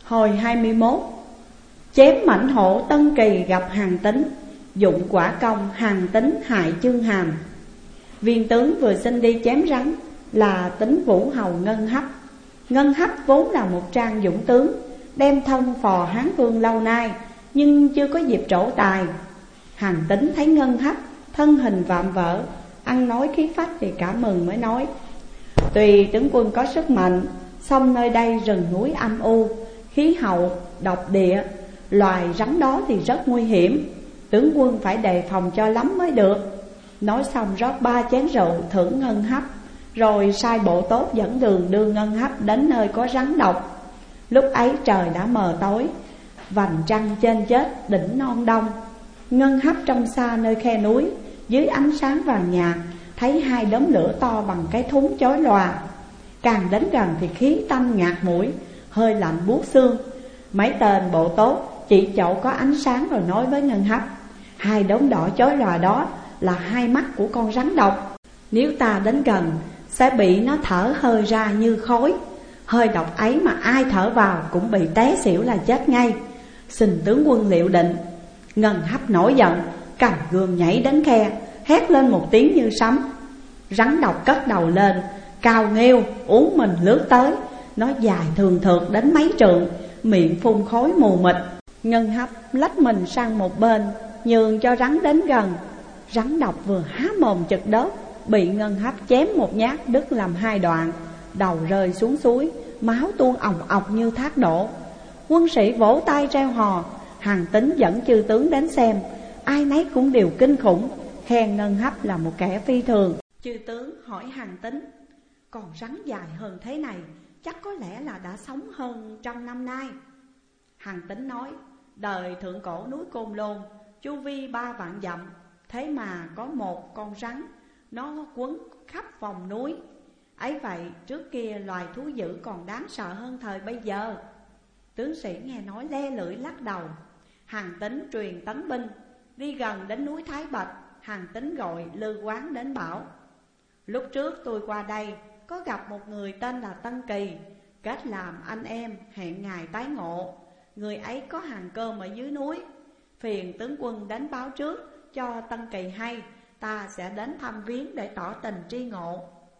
Hồi 21, chém mãnh hổ Tân Kỳ gặp Hàn Tín, dụng quả công Hàn Tín hại Chương Hàm. Viên tướng vừa xin đi chém rắn là Tín Vũ hầu Ngân Hấp. Ngân Hấp vốn là một trang dũng tướng, đem thân phò Hán Vương lâu nay, nhưng chưa có dịp trổ tài. Hàn Tín thấy Ngân Hấp thân hình vạm vỡ, ăn nói khí phách thì cảm mừng mới nói: tuy tướng quân có sức mạnh, song nơi đây rừng núi âm u, khí hậu độc địa, loài rắn đó thì rất nguy hiểm, tướng quân phải đề phòng cho lắm mới được. Nói xong rót 3 chén rượu thưởng Ngân Hấp, rồi sai bộ tốt dẫn đường đưa Ngân Hấp đến nơi có rắn độc. Lúc ấy trời đã mờ tối, vành trăng trên chết đỉnh non đông. Ngân Hấp trông xa nơi khe núi, dưới ánh sáng vàng nhạt, thấy 2 đốm lửa to bằng cái thúng chói lòa. Càng đến gần thì khí tanh ngạt mũi, hơi lạnh buốt xương. Mấy tên bộ tốt chỉ chỗ có ánh sáng rồi nói với Ngân Hấp: 2 đốm đỏ chói lòa đó là 2 mắt của con rắn độc. Nếu ta đến gần sẽ bị nó thở hơi ra như khói. Hơi độc ấy mà ai thở vào cũng bị té xỉu là chết ngay. Xin tướng quân liệu định. Ngân Hấp nổi giận, cầm gươm nhảy đến khe, hét lên một tiếng như sấm. Rắn độc cất đầu lên, cao nghêu uốn mình lướt tới. Nó dài thường thượt đến mấy trượng, miệng phun khói mù mịt. Ngân Hấp lách mình sang một bên, nhường cho rắn đến gần. Rắn độc vừa há mồm chực đớp, bị Ngân Hấp chém một nhát đứt làm 2 đoạn, đầu rơi xuống suối, máu tuôn òng ọc như thác đổ. Quân sĩ vỗ tay reo hò. Hàn Tín dẫn chư tướng đến xem, ai nấy cũng đều kinh khủng, khen Ngân Hấp là một kẻ phi thường. Chư tướng hỏi Hàn Tín: còn rắn dài hơn thế này, chắc có lẽ là đã sống hơn 100 năm nay. Hàn Tín nói: đời thượng cổ núi Côn Lôn, chu vi 3 vạn dặm, thế mà có một con rắn, nó quấn khắp vòng núi. Ấy vậy trước kia loài thú dữ còn đáng sợ hơn thời bây giờ. Tướng sĩ nghe nói le lưỡi lắc đầu. Hàn Tín truyền tấn binh, đi gần đến núi Thái Bạch. Hàn Tín gọi Lư Quán đến bảo: lúc trước tôi qua đây có gặp một người tên là Tân Kỳ, kết làm anh em, hẹn ngày tái ngộ. Người ấy có hàng cơm ở dưới núi, phiền tướng quân đến báo trước cho Tân Kỳ hay, ta sẽ đến thăm viếng để tỏ tình tri ngộ.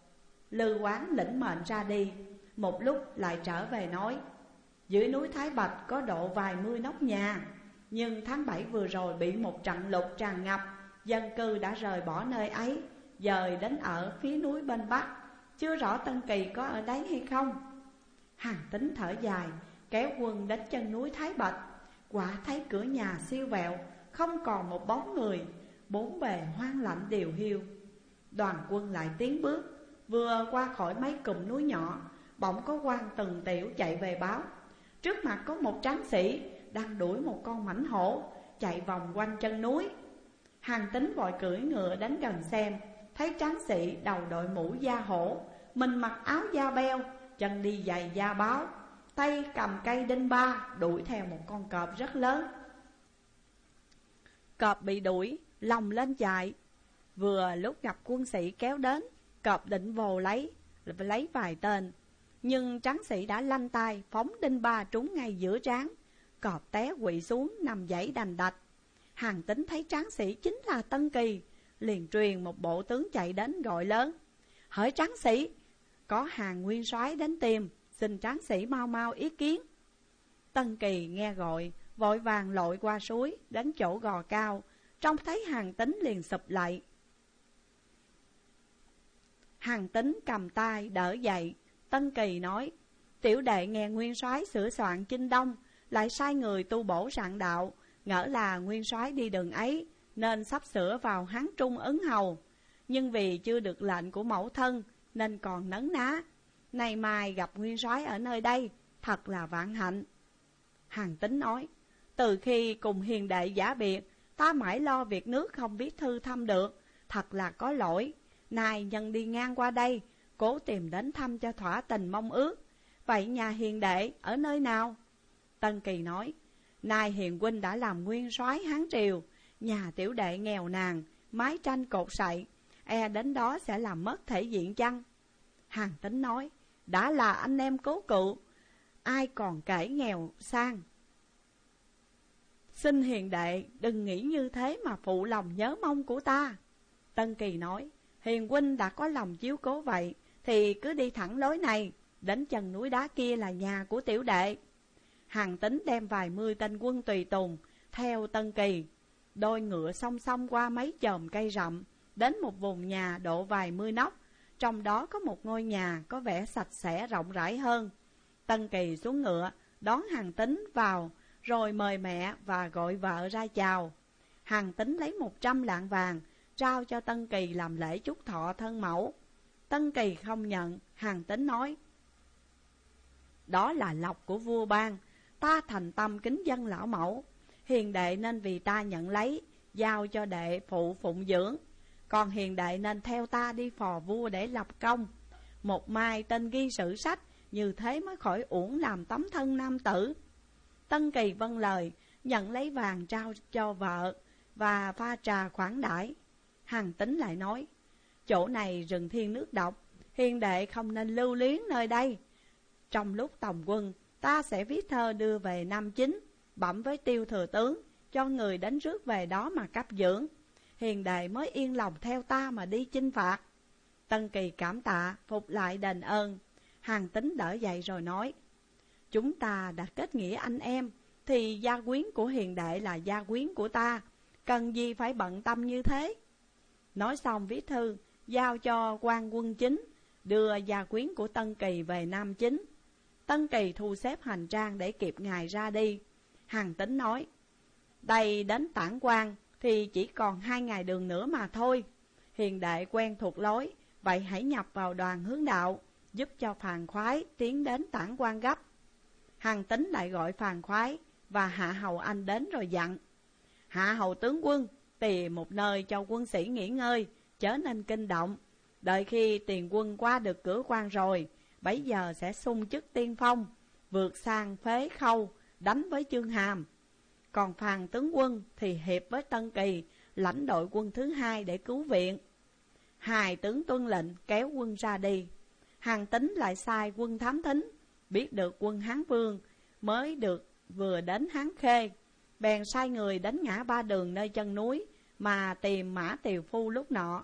Lư Quán lĩnh mệnh ra đi, một lúc lại trở về nói: dưới núi Thái Bạch có độ vài mươi nóc nhà, nhưng tháng 7 vừa rồi bị một trận lụt tràn ngập, dân cư đã rời bỏ nơi ấy, dời đến ở phía núi bên Bắc. Chưa rõ Tân Kỳ có ở đấy hay không. Hàn Tín thở dài, kéo quân đến chân núi Thái Bạch. Quả thấy cửa nhà siêu vẹo, không còn một bóng người, bốn bề hoang lạnh điều hiu. Đoàn quân lại tiến bước, vừa qua khỏi mấy cụm núi nhỏ, bỗng có quan Từng Tiểu chạy về báo: trước mặt có một tráng sĩ đang đuổi một con mãnh hổ, chạy vòng quanh chân núi. Hàn Tín vội cưỡi ngựa đến gần xem, thấy tráng sĩ đầu đội mũ da hổ, mình mặc áo da beo, chân đi giày da báo, tay cầm cây đinh ba, đuổi theo một con cọp rất lớn. Cọp bị đuổi, lồng lên chạy. Vừa lúc gặp quân sĩ kéo đến, cọp định vồ lấy vài tên, nhưng tráng sĩ đã lanh tay phóng đinh ba trúng ngay giữa trán. Cọp té quỵ xuống nằm giãy đành đạch. Hàn Tín thấy tráng sĩ chính là Tân Kỳ, liền truyền một bộ tướng chạy đến gọi lớn: hỡi tráng sĩ, có Hàn nguyên soái đến tìm, xin tráng sĩ mau mau ý kiến. Tân Kỳ nghe gọi, vội vàng lội qua suối đến chỗ gò cao, trông thấy Hàn Tín liền sụp lạy. Hàn Tín cầm tay đỡ dậy. Tân Kỳ nói: tiểu đệ nghe nguyên soái sửa soạn chinh đông, lại sai người tu bổ soạn đạo, ngỡ là nguyên soái đi đường ấy, nên sắp sửa vào Hán Trung ứng hầu. Nhưng vì chưa được lệnh của mẫu thân nên còn nấn ná. Nay mai gặp nguyên soái ở nơi đây, thật là vạn hạnh. Hàn Tín nói: từ khi cùng hiền đệ giả biệt, ta mãi lo việc nước không biết thư thăm được, thật là có lỗi. Nay nhân đi ngang qua đây, cố tìm đến thăm cho thỏa tình mong ước. Vậy nhà hiền đệ ở nơi nào? Tân Kỳ nói: nay hiền huynh đã làm nguyên soái Hán Triều, nhà tiểu đệ nghèo nàn, mái tranh cột sậy, e đến đó sẽ làm mất thể diện chăng? Hàn Tín nói: đã là anh em cố cựu, ai còn kể nghèo sang. Xin hiền đệ đừng nghĩ như thế mà phụ lòng nhớ mong của ta. Tân Kỳ nói, hiền huynh đã có lòng chiếu cố vậy thì cứ đi thẳng lối này, đến chân núi đá kia là nhà của tiểu đệ. Hàn Tín đem vài mươi tên quân tùy tùng theo Tân Kỳ, đôi ngựa song song qua mấy chòm cây rậm, đến một vùng nhà độ vài mươi nóc. Trong đó có một ngôi nhà có vẻ sạch sẽ rộng rãi hơn. Tân Kỳ xuống ngựa đón Hàn Tín vào, rồi mời mẹ và gọi vợ ra chào. Hàn Tín lấy 100 lạng vàng trao cho Tân Kỳ làm lễ chúc thọ thân mẫu. Tân Kỳ không nhận. Hàn Tín nói, đó là lộc của vua ban, ta thành tâm kính dân lão mẫu, hiền đệ nên vì ta nhận lấy, giao cho đệ phụ phụng dưỡng. Còn hiền đệ nên theo ta đi phò vua để lập công, một mai tên ghi sử sách, như thế mới khỏi uổng làm tấm thân nam tử. Tân Kỳ vâng lời, nhận lấy vàng trao cho vợ và pha trà khoản đãi. Hàn Tín lại nói, chỗ này rừng thiên nước độc, hiền đệ không nên lưu luyến nơi đây. Trong lúc tòng quân, ta sẽ viết thơ đưa về Nam Chính, bẩm với Tiêu thừa tướng, cho người đánh rước về đó mà cấp dưỡng. Hiền đệ mới yên lòng theo ta mà đi chinh phạt. Tân Kỳ cảm tạ, phục lại đền ơn. Hàn Tín đỡ dậy rồi nói, chúng ta đã kết nghĩa anh em, thì gia quyến của hiền đệ là gia quyến của ta, cần gì phải bận tâm như thế. Nói xong viết thư, giao cho quan quân chính, đưa gia quyến của Tân Kỳ về Nam Chính. Tân Kỳ thu xếp hành trang để kịp ngày ra đi. Hàn Tín nói, đây đến Tản Quan thì chỉ còn 2 ngày đường nữa mà thôi. Hiền đệ quen thuộc lối, vậy hãy nhập vào đoàn hướng đạo, giúp cho Phàn Khoái tiến đến Tản Quan gấp. Hàn Tín lại gọi Phàn Khoái và Hạ Hầu Anh đến rồi dặn, Hạ Hầu tướng quân, tìm một nơi cho quân sĩ nghỉ ngơi, chớ nên kinh động. Đợi khi tiền quân qua được cửa quan rồi, bấy giờ sẽ xung chức tiên phong, vượt sang Phế Khâu, đánh với Chương Hàm. Còn Phàn tướng quân thì hiệp với Tân Kỳ, lãnh đội quân thứ 2 để cứu viện. Hai tướng tuân lệnh kéo quân ra đi. Hàn Tín lại sai quân thám thính, biết được quân Hán Vương mới được vừa đến Hán Khê, bèn sai người đánh ngã 3 đường nơi chân núi mà tìm Mã Tiều Phu lúc nọ.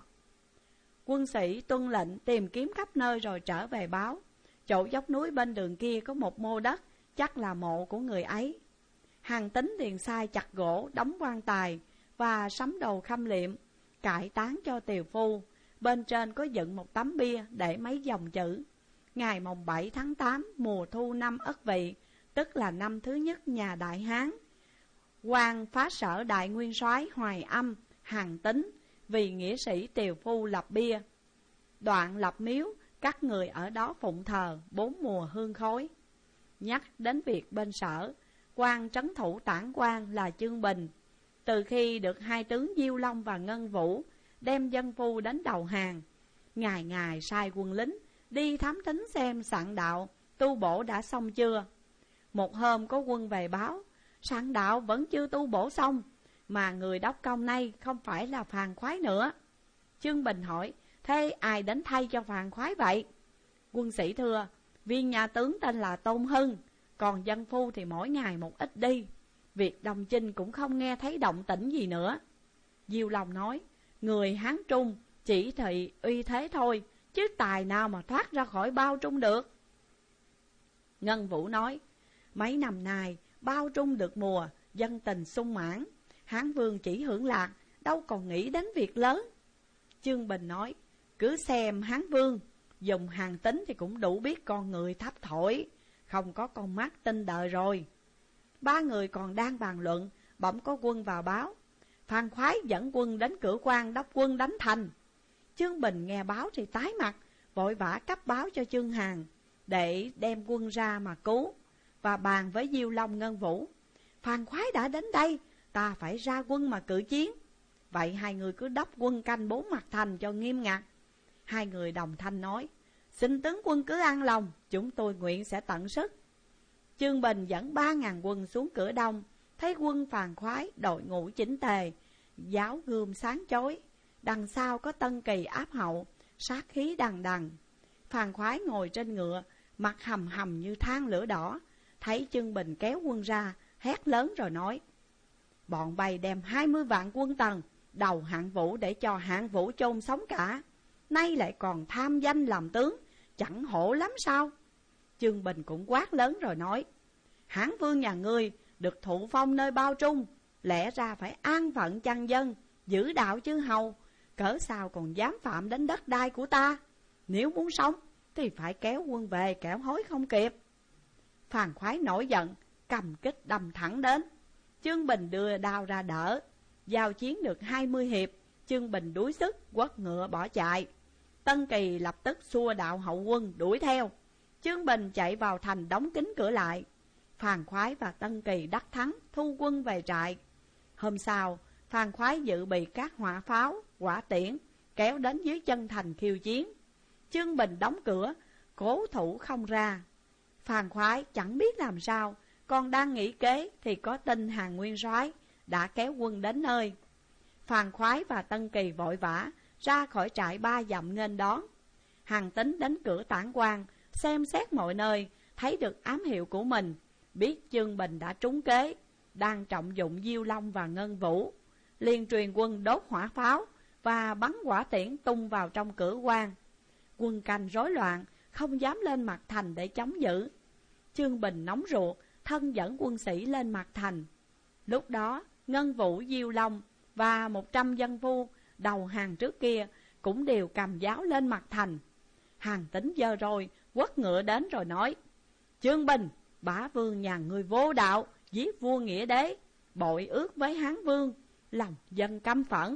Quân sĩ tuân lệnh tìm kiếm khắp nơi rồi trở về báo, chỗ dốc núi bên đường kia có một mô đất, chắc là mộ của người ấy. Hàn Tín liền sai chặt gỗ, đóng quan tài và sắm đồ khâm liệm, cải táng cho Tiều Phu. Bên trên có dựng một tấm bia để mấy dòng chữ: ngày mồng 7 tháng 8 mùa thu năm Ất Vị, tức là năm thứ nhất nhà Đại Hán, quan phá sở đại nguyên soái Hoài Âm Hàn Tín vì nghĩa sĩ Tiều Phu lập bia. Đoạn lập miếu, các người ở đó phụng thờ 4 mùa hương khói. Nhắc đến việc bên sở, quan trấn thủ Tản Quan là Chương Bình, từ khi được hai tướng Diêu Long và Ngân Vũ đem dân phu đến đầu hàng, ngày ngày sai quân lính đi thám thính xem sạn đạo tu bổ đã xong chưa. Một hôm có quân về báo, sạn đạo vẫn chưa tu bổ xong, mà người đốc công nay không phải là Phàn Khoái nữa. Chương Bình hỏi, thế ai đến thay cho Phàn Khoái vậy? Quân sĩ thưa, viên nhà tướng tên là Tôn Hưng, còn dân phu thì mỗi ngày một ít đi. Việc đồng chinh cũng không nghe thấy động tĩnh gì nữa. Diêu Long nói, người Hán Trung chỉ thị uy thế thôi, chứ tài nào mà thoát ra khỏi Bao Trung được. Ngân Vũ nói, mấy năm nay Bao Trung được mùa, dân tình sung mãn, Hán Vương chỉ hưởng lạc, đâu còn nghĩ đến việc lớn. Chương Bình nói, cứ xem Hán Vương dùng Hàn Tín thì cũng đủ biết con người thấp thổi, không có con mắt tin đời rồi. Ba người còn đang bàn luận, bỗng có quân vào báo, Phàn Khoái dẫn quân đến cửa quan đốc quân đánh thành. Chương Bình nghe báo thì tái mặt, vội vã cấp báo cho Chương Hàn để đem quân ra mà cứu, và bàn với Diêu Long Ngân Vũ, Phàn Khoái đã đến đây, ta phải ra quân mà cự chiến. Vậy hai người cứ đốc quân canh 4 mặt thành cho nghiêm ngặt. Hai người đồng thanh nói, xin tướng quân cứ an lòng, chúng tôi nguyện sẽ tận sức. Chương Bình dẫn 3.000 quân xuống cửa đông, thấy quân Phàn Khoái đội ngũ chỉnh tề, giáo gươm sáng chói, đằng sau có Tân Kỳ áp hậu, sát khí đằng đằng. Phàn Khoái ngồi trên ngựa, mặt hầm hầm như than lửa đỏ, thấy Chương Bình kéo quân ra, hét lớn rồi nói: bọn bay đem 20 vạn quân Tần đầu Hạng Vũ để cho Hạng Vũ chôn sống cả, nay lại còn tham danh làm tướng, chẳng hổ lắm sao? Chương Bình cũng quát lớn rồi nói: Hán vương nhà ngươi được thụ phong nơi Bao Trung, lẽ ra phải an phận chăn dân, giữ đạo chư hầu, cỡ sao còn dám phạm đến đất đai của ta? Nếu muốn sống thì phải kéo quân về, kẻo hối không kịp. Phàn Khoái nổi giận, cầm kích đâm thẳng đến. Chương Bình đưa đao ra đỡ. Giao chiến được 20 hiệp, Chương Bình đuối sức quất ngựa bỏ chạy. Tân Kỳ lập tức xua đạo hậu quân đuổi theo. Chương Bình chạy vào thành đóng kín cửa lại. Phàn Khoái và Tân Kỳ đắc thắng, thu quân về trại. Hôm sau, Phàn Khoái dự bị các hỏa pháo, hỏa tiễn kéo đến dưới chân thành khiêu chiến. Chương Bình đóng cửa, cố thủ không ra. Phàn Khoái chẳng biết làm sao, còn đang nghĩ kế thì có tin Hàn Nguyên soái đã kéo quân đến nơi. Phàn Khoái và Tân Kỳ vội vã ra khỏi trại 3 dặm nghênh đón. Hàn Tín đến cửa Tản Quan, xem xét mọi nơi, thấy được ám hiệu của mình, biết Chương Bình đã trúng kế, đang trọng dụng Diêu Long và Ngân Vũ, liền truyền quân đốt hỏa pháo và bắn hỏa tiễn tung vào trong cửa quan. Quân canh rối loạn, không dám lên mặt thành để chống giữ. Chương Bình nóng ruột, thân dẫn quân sĩ lên mặt thành. Lúc đó Ngân Vũ, Diêu Long và 100 dân phu đầu hàng trước kia cũng đều cầm giáo lên mặt thành. Hàn Tín giơ rồi quất ngựa đến rồi nói: Chương Bình, bá vương nhà người vô đạo, giết vua nghĩa đế, bội ước với Hán vương, lòng dân căm phẫn.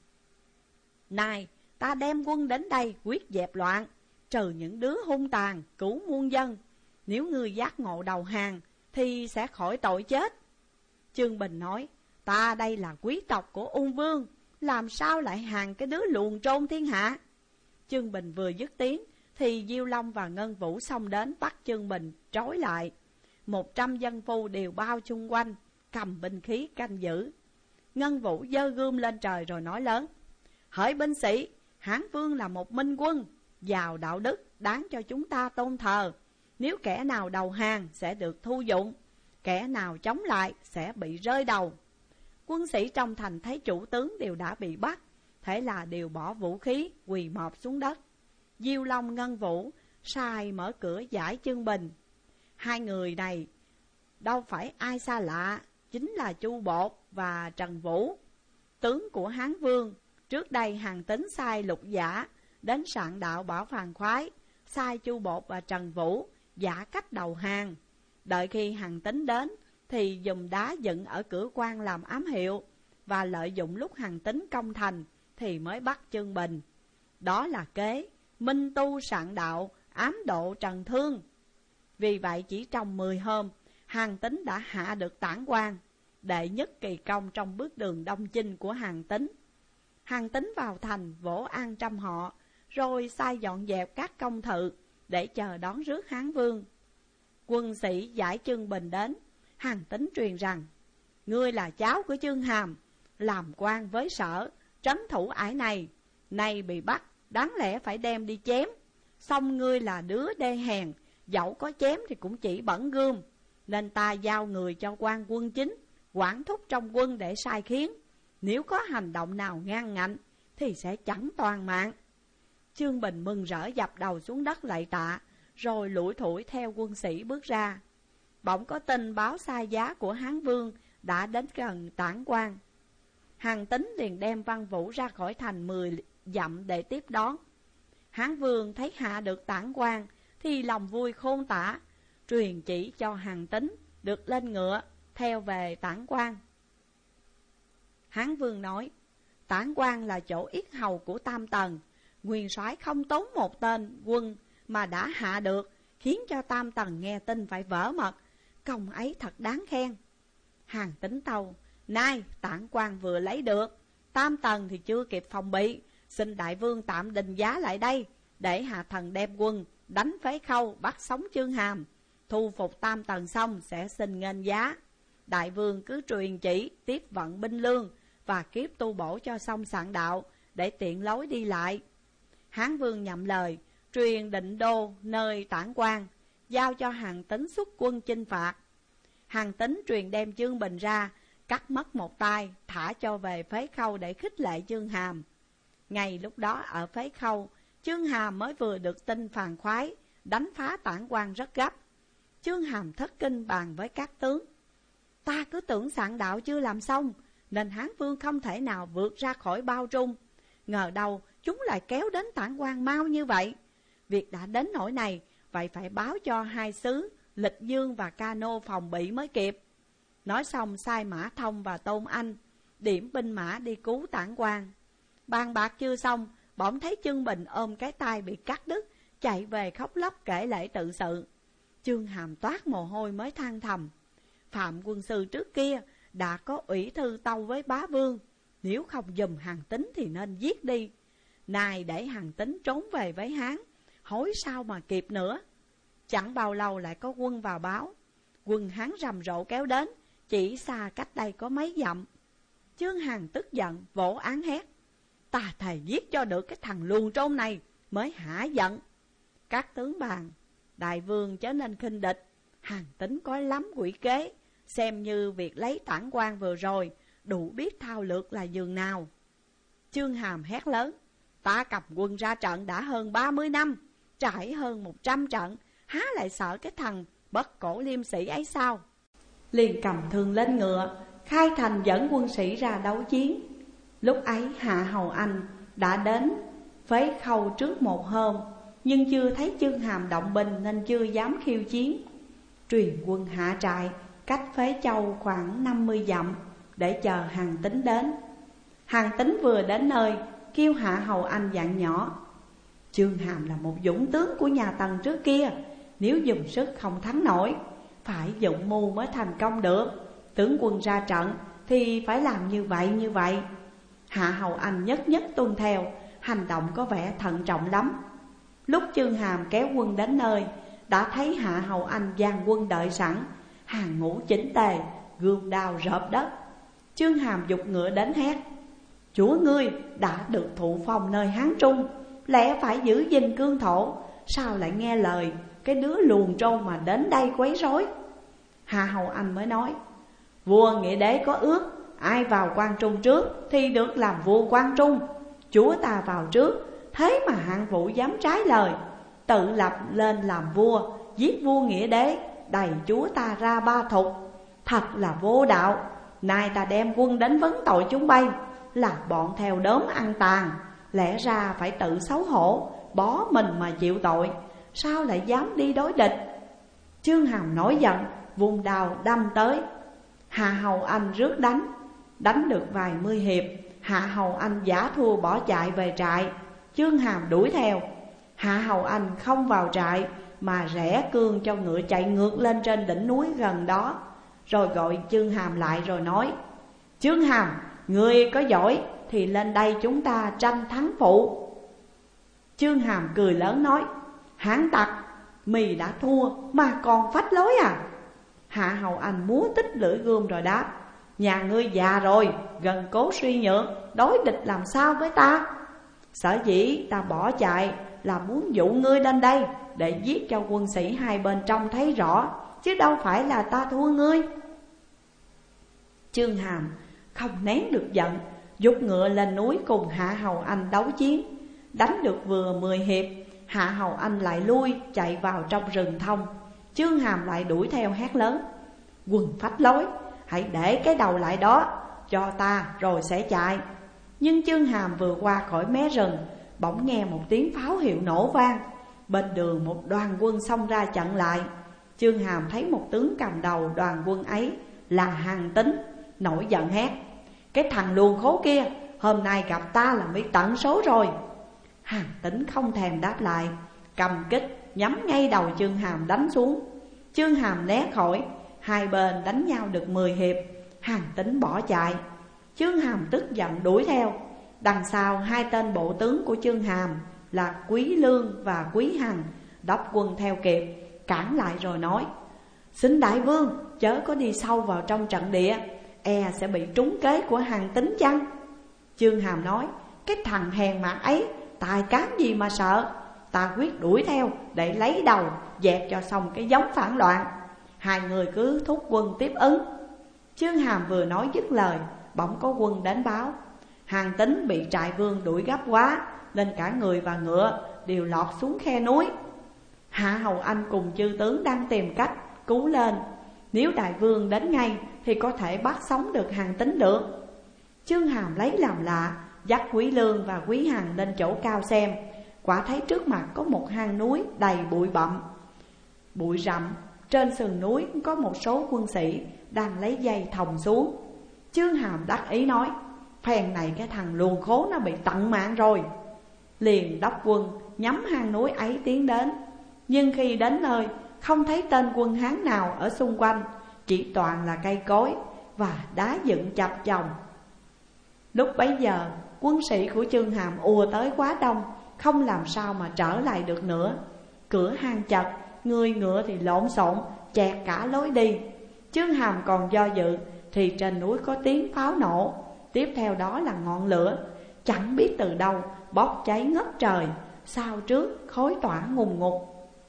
Này, ta đem quân đến đây quyết dẹp loạn, trừ những đứa hung tàn, cứu muôn dân. Nếu ngươi giác ngộ đầu hàng thì sẽ khỏi tội chết. Chương Bình nói: ta đây là quý tộc của Ung vương, làm sao lại hàng cái đứa luồn trôn thiên hạ? Chương Bình vừa dứt tiếng thì Diêu Long và Ngân Vũ xông đến bắt Chương Bình trói lại. 100 dân phu đều bao chung quanh, cầm binh khí canh giữ. Ngân Vũ giơ gươm lên trời rồi nói lớn: hỡi binh sĩ, Hán vương là một minh quân, giàu đạo đức, đáng cho chúng ta tôn thờ. Nếu kẻ nào đầu hàng sẽ được thu dụng, kẻ nào chống lại sẽ bị rơi đầu. Quân sĩ trong thành thấy chủ tướng đều đã bị bắt, thế là đều bỏ vũ khí, quỳ mọp xuống đất. Diêu Long, Ngân Vũ sai mở cửa giải Chương Bình. Hai người này đâu phải ai xa lạ, chính là Chu Bột và Trần Vũ, tướng của Hán vương. Trước đây Hàn Tín sai Lục Giả đến soạn đạo bảo Phàn Khoái, sai Chu Bột và Trần Vũ giả cách đầu hàng. Đợi khi Hàn Tín đến thì dùng đá dựng ở cửa quan làm ám hiệu, và lợi dụng lúc Hàn Tín công thành thì mới bắt Chương Bình. Đó là kế minh tu soạn đạo, ám độ Trần Thương. Vì vậy chỉ trong 10 hôm, Hàn Tín đã hạ được Tản Quan, đệ nhất kỳ công trong bước đường đông chinh của Hàn Tín. Hàn Tín vào thành vỗ an trăm họ, rồi sai dọn dẹp các công thự để chờ đón rước Hán vương. Quân sĩ giải Chương Bình đến, Hàn Tín truyền rằng: ngươi là cháu của Chương Hàm, làm quan với Sở, trấn thủ ải này, nay bị bắt, đáng lẽ phải đem đi chém. Song ngươi là đứa đê hèn, dẫu có chém thì cũng chỉ bẩn gươm, nên ta giao người cho quan quân chính, quản thúc trong quân để sai khiến. Nếu có hành động nào ngang ngạnh thì sẽ chẳng toàn mạng. Chương Bình mừng rỡ dập đầu xuống đất lạy tạ, rồi lủi thủi theo quân sĩ bước ra. Bỗng có tin báo sai giá của Hán vương đã đến gần Tản Quan. Hàn Tín liền đem Văn Vũ ra khỏi thành 10 dặm để tiếp đón. Hán vương thấy hạ được Tản Quan thì lòng vui khôn tả, truyền chỉ cho Hàn Tín được lên ngựa theo về Tản Quan. Hán vương nói: Tản Quan là chỗ yết hầu của Tam Tần, nguyên soái không tốn một tên quân mà đã hạ được, khiến cho Tam Tần nghe tin phải vỡ mật, công ấy thật đáng khen. Hàn Tín tâu: nay Tản Quan vừa lấy được, Tam Tần thì chưa kịp phòng bị, xin đại vương tạm định giá lại đây, để hạ thần đem quân đánh Phế Khâu, bắt sống Chương Hàm, thu phục Tam Tần xong sẽ xin nghênh giá. Đại vương cứ truyền chỉ tiếp vận binh lương và kiếp tu bổ cho xong soạn đạo, để tiện lối đi lại. Hán vương nhậm lời, truyền định đô nơi Tản Quan, giao cho Hàn Tín xuất quân chinh phạt. Hàn Tín truyền đem Chương Bình ra, cắt mất một tay, thả cho về Phế Khâu để khích lệ Chương Hàm. Ngay lúc đó ở Phế Khâu, Chương Hàm mới vừa được tin phàn khoái, đánh phá Tản Quan rất gấp. Chương Hàm thất kinh bàn với các tướng: ta cứ tưởng soạn đạo chưa làm xong, nên Hán Vương không thể nào vượt ra khỏi bao trung. Ngờ đâu chúng lại kéo đến Tản Quan mau như vậy. Việc đã đến nỗi này, vậy phải báo cho hai xứ Lịch Dương và Cano phòng bị mới kịp. Nói xong sai Mã Thông và Tôn Anh điểm binh mã đi cứu Tản Quan. Bàn bạc chưa xong, bỗng thấy Chương Bình ôm cái tay bị cắt đứt, chạy về khóc lóc kể lể tự sự. Chương Hàm toát mồ hôi mới than thầm: Phạm quân sư trước kia đã có ủy thư tâu với bá vương, nếu không giùm Hàn Tín thì nên giết đi. Nay để Hàn Tín trốn về với Hán, hối sao mà kịp nữa. Chẳng bao lâu lại có quân vào báo. Quân Hán rầm rộ kéo đến, chỉ xa cách đây có mấy dặm. Chương Hàn tức giận vỗ án hét: ta thề giết cho được cái thằng luồn trôn này mới hả giận. Các tướng bàn: đại vương chớ nên khinh địch, Hàn Tín có lắm quỷ kế, xem như việc lấy Tản Quan vừa rồi đủ biết thao lược là giường nào. Chương Hàm hét lớn: ta cầm quân ra trận đã hơn 30 năm, trải hơn 100 trận, há lại sợ cái thằng bất cổ liêm sĩ ấy sao? Liền cầm thương lên ngựa, khai thành dẫn quân sĩ ra đấu chiến. Lúc ấy Hạ Hầu Anh đã đến Phế Khâu trước một hôm, nhưng chưa thấy Chương Hàm động binh nên chưa dám khiêu chiến. Truyền quân hạ trại cách Phế Châu khoảng 50 dặm để chờ Hàn Tín đến. Hàn Tín vừa đến nơi, kêu Hạ Hầu Anh dặn nhỏ: Chương Hàm là một dũng tướng của nhà Tần trước kia, nếu dùng sức không thắng nổi, phải dụng mưu mới thành công được. Tướng quân ra trận thì phải làm như vậy. Hạ Hầu Anh nhất nhất tuân theo, hành động có vẻ thận trọng lắm. Lúc Chương Hàm kéo quân đến nơi, đã thấy Hạ Hầu Anh dàn quân đợi sẵn, hàng ngũ chỉnh tề, gươm đao rợp đất. Chương Hàm giục ngựa đến hét: chúa ngươi đã được thụ phong nơi Hán Trung, lẽ phải giữ gìn cương thổ, sao lại nghe lời cái đứa luồn trôn mà đến đây quấy rối? Hạ Hầu Anh mới nói: vua Nghĩa Đế có ước, ai vào quan trung trước thì được làm vua quan trung. Chúa ta vào trước, thế mà hạng vũ dám trái lời, tự lập lên làm vua, giết vua Nghĩa Đế, đày chúa ta ra ba thục, thật là vô đạo. Nay ta đem quân đến vấn tội chúng bay, là bọn theo đốm ăn tàn, lẽ ra phải tự xấu hổ, bó mình mà chịu tội, sao lại dám đi đối địch? Chương Hàm nổi giận, vùng đào đâm tới. Hạ Hầu Anh rước đánh được vài mươi hiệp, Hạ Hầu Anh giả thua bỏ chạy về trại. Chương Hàm đuổi theo. Hạ Hầu Anh không vào trại mà rẽ cương cho ngựa chạy ngược lên trên đỉnh núi gần đó, rồi gọi Chương Hàm lại rồi nói: Chương Hàm, người có giỏi thì lên đây chúng ta tranh thắng phụ. Chương Hàm cười lớn nói: hán tặc, mì đã thua mà còn phách lối à? Hạ Hầu Anh múa tích lưỡi gươm rồi đáp: nhà ngươi già rồi, gần cố suy nhược, đối địch làm sao với ta? Sở dĩ ta bỏ chạy là muốn dụ ngươi lên đây để giết cho quân sĩ hai bên trông thấy rõ, chứ đâu phải là ta thua ngươi. Chương Hàm không nén được giận, giục ngựa lên núi cùng Hạ Hầu Anh đấu chiến. Đánh được vừa 10 hiệp, Hạ Hầu Anh lại lui chạy vào trong rừng thông. Chương Hàm lại đuổi theo hét lớn: quần phách lối, hãy để cái đầu lại đó cho ta rồi sẽ chạy. Nhưng Chương Hàm vừa qua khỏi mé rừng, bỗng nghe một tiếng pháo hiệu nổ vang. Bên đường một đoàn quân xông ra chặn lại. Chương Hàm thấy một tướng cầm đầu đoàn quân ấy là Hàn Tín, nổi giận hét: cái thằng luồn khố kia hôm nay gặp ta là bị tận số rồi. Hàn Tín không thèm đáp lại, cầm kích nhắm ngay đầu Chương Hàm đánh xuống. Chương Hàm né khỏi, hai bên đánh nhau được 10 hiệp, Hàn Tín bỏ chạy. Chương Hàm tức giận đuổi theo. Đằng sau hai tên bộ tướng của Chương Hàm là Quý Lương và Quý Hằng đốc quân theo kịp, cản lại rồi nói: xin đại vương chớ có đi sâu vào trong trận địa, e sẽ bị trúng kế của Hàn Tín chăng? Chương Hàm nói: cái thằng hèn mạt ấy tài cán gì mà sợ, ta quyết đuổi theo để lấy đầu dẹp cho xong cái giống phản loạn. Hai người cứ thúc quân tiếp ứng. Chương Hàm vừa nói dứt lời, bỗng có quân đến báo Hàn Tín bị trại vương đuổi gấp quá, nên cả người và ngựa đều lọt xuống khe núi. Hạ Hầu Anh cùng chư tướng đang tìm cách cứu lên. Nếu đại vương đến ngay thì có thể bắt sống được Hàn Tín được. Chương Hàm lấy làm lạ, dắt Quý Lương và Quý Hằng lên chỗ cao xem. Quả thấy trước mặt có một hang núi đầy bụi rậm. Trên sườn núi có một số quân sĩ đang lấy dây thòng xuống. Chương Hàm đắc ý nói: phen này cái thằng luồn khố nó bị tận mạng rồi. Liền đốc quân nhắm hang núi ấy tiến đến. Nhưng khi đến nơi không thấy tên quân Hán nào ở xung quanh, chỉ toàn là cây cối và đá dựng chập chồng. Lúc bấy giờ quân sĩ của Chương Hàm ùa tới quá đông, không làm sao mà trở lại được nữa. Cửa hang chật, người ngựa thì lộn xộn, chẹt cả lối đi. Chương Hàm còn do dự thì trên núi có tiếng pháo nổ. Tiếp theo đó là ngọn lửa chẳng biết từ đâu bốc cháy ngất trời, sau trước khói tỏa ngùn ngụt.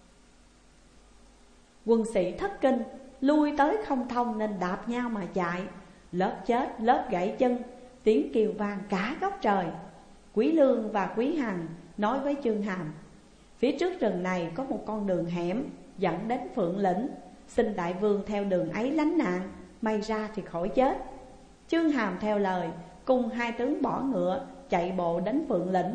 Quân sĩ thất kinh, lui tới không thông nên đạp nhau mà chạy. Lớp chết lớp gãy chân, tiếng kêu vang cả góc trời. Quý Lương và Quý Hằng nói với Chương Hàm: phía trước rừng này có một con đường hẻm dẫn đến Phượng Lĩnh, xin đại vương theo đường ấy lánh nạn, may ra thì khỏi chết. Chương Hàm theo lời, cùng hai tướng bỏ ngựa chạy bộ đến Phượng Lĩnh.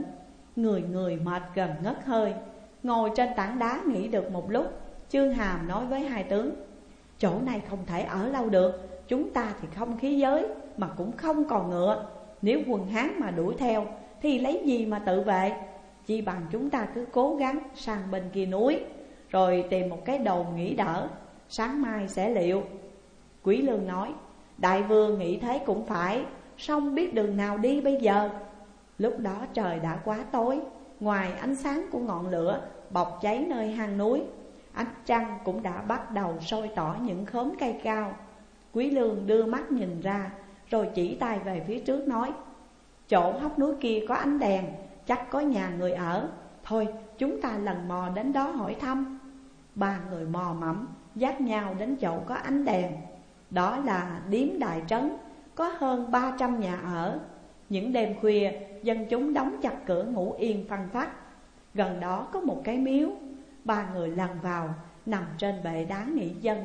Người mệt gần ngất hơi, ngồi trên tảng đá nghỉ được một lúc. Chương Hàm nói với hai tướng: chỗ này không thể ở lâu được, chúng ta thì không khí giới mà cũng không còn ngựa. Nếu quân Hán mà đuổi theo thì lấy gì mà tự vệ? Chỉ bằng chúng ta cứ cố gắng sang bên kia núi, rồi tìm một cái đồn nghỉ đỡ, sáng mai sẽ liệu. Quý Lương nói: đại vương nghĩ thế cũng phải, song biết đường nào đi bây giờ? Lúc đó trời đã quá tối, ngoài ánh sáng của ngọn lửa bọc cháy nơi hang núi, ánh trăng cũng đã bắt đầu soi tỏ những khóm cây cao. Quý Lương đưa mắt nhìn ra, rồi chỉ tay về phía trước nói: chỗ hốc núi kia có ánh đèn, chắc có nhà người ở. Thôi chúng ta lần mò đến đó hỏi thăm. Ba người mò mẫm dắt nhau đến chỗ có ánh đèn. Đó là điếm đại trấn, có hơn 300 nhà ở. Những đêm khuya dân chúng đóng chặt cửa ngủ yên phăng phắc. Gần đó có một cái miếu. Ba người lần vào, nằm trên bệ đá nghỉ dân.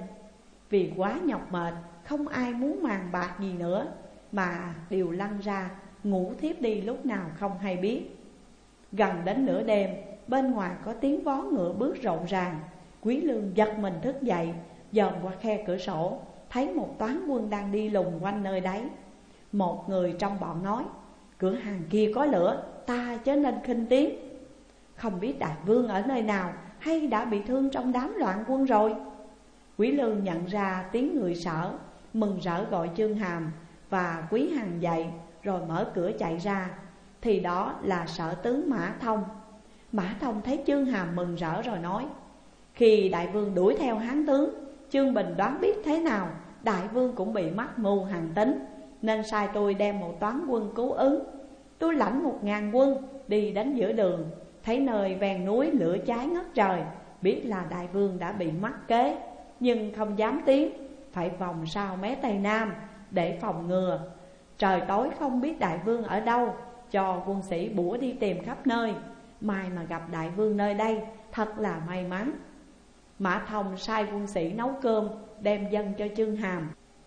Vì quá nhọc mệt, không ai muốn màng bạc gì nữa, mà đều lăn ra ngủ thiếp đi lúc nào không hay biết. Gần đến nửa đêm, bên ngoài có tiếng vó ngựa bước rộn ràng. Quý Lương giật mình thức dậy, dòm qua khe cửa sổ, thấy một toán quân đang đi lùng quanh nơi đấy. Một người trong bọn nói: cửa hàng kia có lửa, ta chớ nên khinh tiếng. Không biết đại vương ở nơi nào, hay đã bị thương trong đám loạn quân rồi? Quý Lương nhận ra tiếng người Sở, mừng rỡ gọi Chương Hàm và Quý Hằng dậy, rồi mở cửa chạy ra. Thì đó là Sở tướng Mã Thông. Mã Thông thấy Chương Hàm mừng rỡ rồi nói: khi đại vương đuổi theo Hán tướng, Chương Bình đoán biết thế nào đại vương cũng bị mắc mưu Hàn Tín, nên sai tôi đem một toán quân cứu ứng. Tôi lãnh 1000 quân đi đến giữa đường, thấy nơi ven núi lửa cháy ngất trời, biết là đại vương đã bị mắc kế, nhưng không dám tiến, phải vòng sau mé tây nam để phòng ngừa. Trời tối không biết đại vương ở đâu, cho quân sĩ bủa đi tìm khắp nơi. Mai mà gặp đại vương nơi đây, thật là may mắn. Mã Thông sai quân sĩ nấu cơm đem dâng cho Chương Hàm.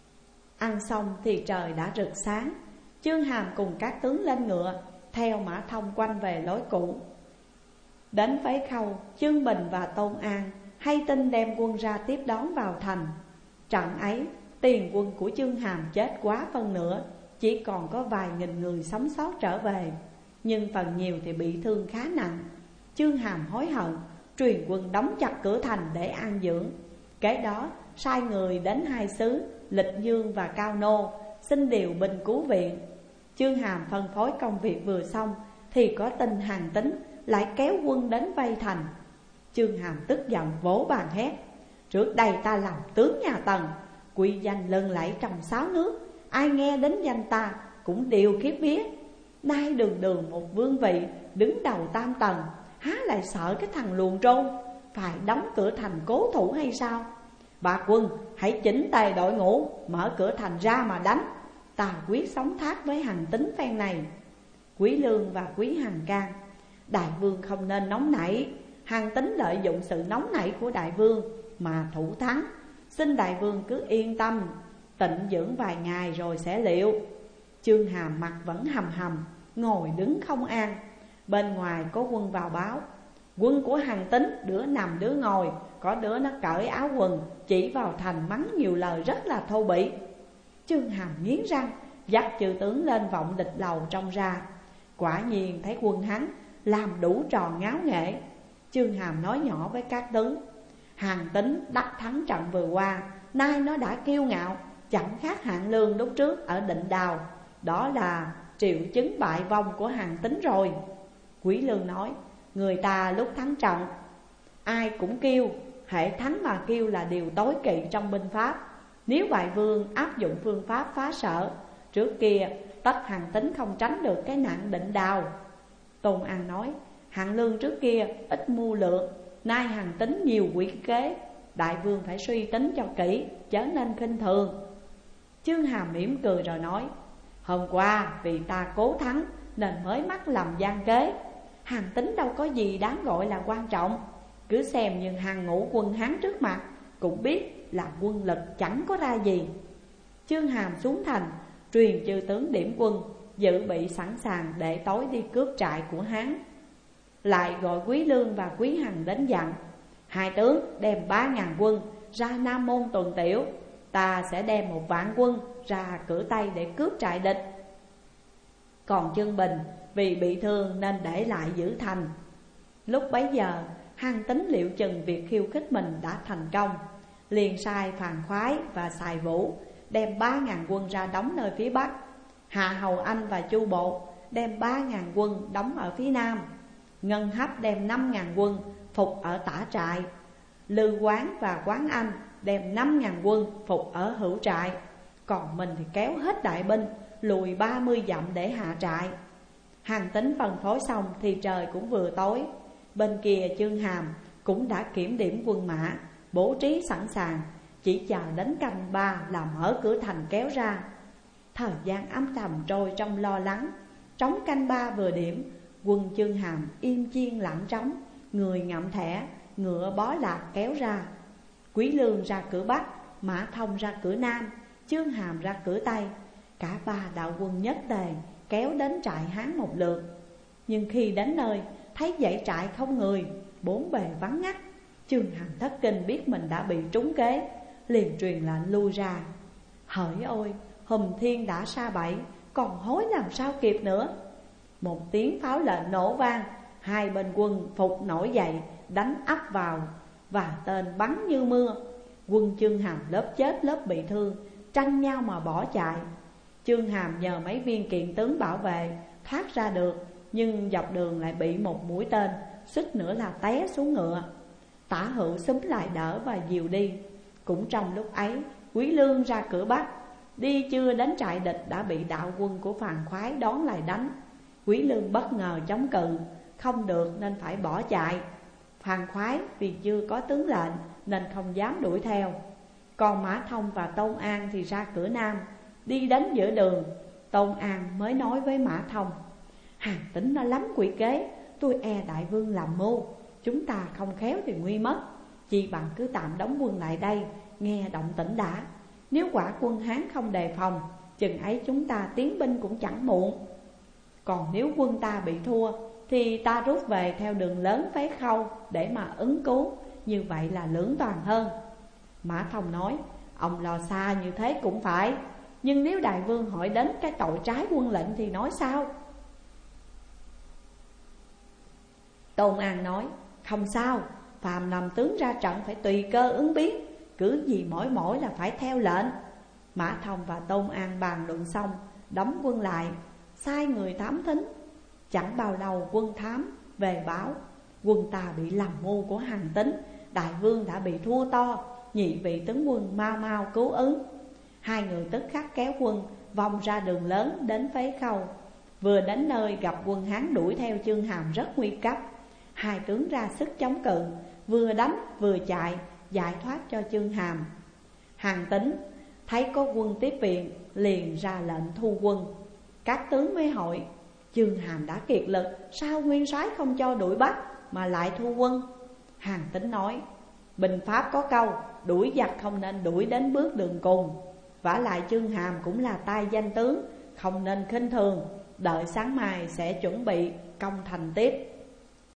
Ăn xong thì trời đã rực sáng. Chương Hàm cùng các tướng lên ngựa, theo Mã Thông quanh về lối cũ. Đến Phế Khâu, Chương Bình và Tôn An hay tin đem quân ra tiếp đón vào thành. Trận ấy, tiền quân của Chương Hàm chết quá phân nửa, chỉ còn có vài nghìn người sống sót trở về, nhưng phần nhiều thì bị thương khá nặng. Chương Hàm hối hận, truyền quân đóng chặt cửa thành để an dưỡng. Kế đó sai người đến hai xứ Lịch Dương và Cao Nô, xin điều binh cứu viện. Chương Hàm phân phối công việc vừa xong thì có tin Hàn Tín lại kéo quân đến vây thành. Chương Hàm tức giận vỗ bàn hét: trước đây ta làm tướng nhà Tần, quy danh lừng lẫy trong 6 nước, ai nghe đến danh ta cũng đều khiếp vía. Nay đường đường một vương vị đứng đầu Tam Tần, há lại sợ cái thằng luồn trôn? phải đóng cửa thành cố thủ hay sao? Bà quân hãy chỉnh tề đội ngũ, mở cửa thành ra mà đánh. Ta quyết sống thác với Hàn Tín phen này. Quý Lương và Quý Hằng can: đại vương không nên nóng nảy. Hàn Tín lợi dụng sự nóng nảy của đại vương mà thủ thắng. Xin đại vương cứ yên tâm, tịnh dưỡng vài ngày rồi sẽ liệu. Chương Hàm mặt vẫn hầm hầm, ngồi đứng không an. Bên ngoài có quân vào báo: quân của Hàn Tín đứa nằm đứa ngồi, có đứa nó cởi áo quần chỉ vào thành mắng nhiều lời rất là thô bỉ. Chương Hàm nghiến răng, dắt chư tướng lên vọng địch lầu trông ra. Quả nhiên thấy quân hắn làm đủ trò ngáo nghễ. Chương Hàm nói nhỏ với các tướng: Hàn Tín đắc thắng trận vừa qua, nay nó đã kiêu ngạo, chẳng khác Hạng Lương lúc trước ở Định Đào. Đó là triệu chứng bại vong của Hàn Tín rồi. Quý Lương nói: người ta lúc thắng trận ai cũng kêu, hễ thắng mà kêu là điều tối kỵ trong binh pháp. Nếu bại vương áp dụng phương pháp phá sở, trước kia tất Hàn Tín không tránh được cái nạn Định Đào. Tôn An nói: Hạng Lương trước kia ít mưu lược, nay Hàn Tín nhiều quỷ kế, đại vương phải suy tính cho kỹ, chớ nên khinh thường. Chương Hàm mỉm cười rồi nói: hôm qua vì ta cố thắng nên mới mắc làm gian kế. Hàn Tín đâu có gì đáng gọi là quan trọng. Cứ xem như hàng ngũ quân Hán trước mặt, cũng biết là quân lực chẳng có ra gì. Chương Hàm xuống thành, truyền chư tướng điểm quân, dự bị sẵn sàng để tối đi cướp trại của Hán. Lại gọi Quý Lương và Quý Hằng đến dặn: hai tướng đem 3.000 quân ra Nam Môn tuần tiểu, ta sẽ đem 1.000 quân ra cửa Tây để cướp trại địch. Còn Chương Bình vì bị thương nên để lại giữ thành. Lúc bấy giờ Hàn Tín liệu chừng việc khiêu khích mình đã thành công, liền sai Phàn Khoái và Sài Vũ đem 3.000 quân ra đóng nơi phía Bắc. Hạ Hầu Anh và Chu Bột đem 3.000 quân đóng ở phía Nam. Ngân Hấp đem 5.000 quân phục ở Tả Trại. Lư Quán và Quán Anh đem 5.000 quân phục ở Hữu Trại. Còn mình thì kéo hết đại binh lùi 30 dặm để hạ trại. Hàn Tín phân phối xong thì trời cũng vừa tối. Bên kia Chương Hàm cũng đã kiểm điểm quân mã, bố trí sẵn sàng, chỉ chờ đến canh 3 là mở cửa thành kéo ra. Thời gian âm thầm trôi trong lo lắng. Trống canh 3 vừa điểm, quân Chương Hàm im chiên lặng trống, người ngậm thẻ, ngựa bó lạc kéo ra. Quý Lương ra cửa Bắc, Mã Thông ra cửa Nam, Chương Hàm ra cửa Tây. Cả 3 đạo quân nhất tề kéo đến trại Hán một lượt. Nhưng khi đến nơi thấy dãy trại không người, bốn bề vắng ngắt. Chương Hàm thất kinh biết mình đã bị trúng kế, liền truyền lệnh lui ra. Hỡi ôi, Hùng Thiên đã sa bẫy, còn hối làm sao kịp nữa. Một tiếng pháo lệnh nổ vang, hai bên quân phục nổi dậy, đánh ấp vào, và tên bắn như mưa. Quân Chương Hàm lớp chết lớp bị thương, tranh nhau mà bỏ chạy. Chương Hàm nhờ mấy viên kiện tướng bảo vệ thoát ra được, nhưng dọc đường lại bị một mũi tên suýt nữa là té xuống ngựa. Tả Hữu xúm lại đỡ và dìu đi. Cũng trong lúc ấy, Quý Lương ra cửa Bắc, đi chưa đến trại địch đã bị đạo quân của Phàn Khoái đón lại đánh. Quý Lương bất ngờ chống cự, không được nên phải bỏ chạy. Phàn Khoái vì chưa có tướng lệnh nên không dám đuổi theo. Còn Mã Thông và Tôn An thì ra cửa Nam. Đi đến giữa đường, Tôn An mới nói với Mã Thông: Hàn Tín nó lắm quỷ kế, tôi e đại vương làm mưu, chúng ta không khéo thì nguy mất. Chi bằng cứ tạm đóng quân lại đây, nghe động tĩnh đã. Nếu quả quân Hán không đề phòng, chừng ấy chúng ta tiến binh cũng chẳng muộn. Còn nếu quân ta bị thua thì ta rút về theo đường lớn Phế Khâu để mà ứng cứu, như vậy là lưỡng toàn hơn. Mã Thông nói: ông lo xa như thế cũng phải, nhưng nếu đại vương hỏi đến cái tội trái quân lệnh thì nói sao? Tôn An nói: không sao, phàm làm tướng ra trận phải tùy cơ ứng biến, cứ gì mỗi là phải theo lệnh. Mã Thông và Tôn An bàn luận xong, đóng quân lại, sai người thám thính. Chẳng bao lâu quân thám về báo quân ta bị làm mưu của Hàn Tín, đại vương đã bị thua to, nhị vị tướng quân mau mau cứu ứng. Hai người tức khắc kéo quân vòng ra đường lớn đến Phế Khâu. Vừa đến nơi gặp quân Hán đuổi theo Chương Hàm rất nguy cấp. Hai tướng ra sức chống cự, vừa đánh vừa chạy giải thoát cho Chương Hàm. Hàn Tín thấy có quân tiếp viện liền ra lệnh thu quân. Các tướng mới hỏi: Chương Hàm đã kiệt lực, sao nguyên soái không cho đuổi bắt mà lại thu quân? Hàn Tín nói: binh pháp có câu đuổi giặc không nên đuổi đến bước đường cùng. Vả lại Chương Hàm cũng là tay danh tướng, không nên khinh thường. Đợi sáng mai sẽ chuẩn bị công thành tiếp.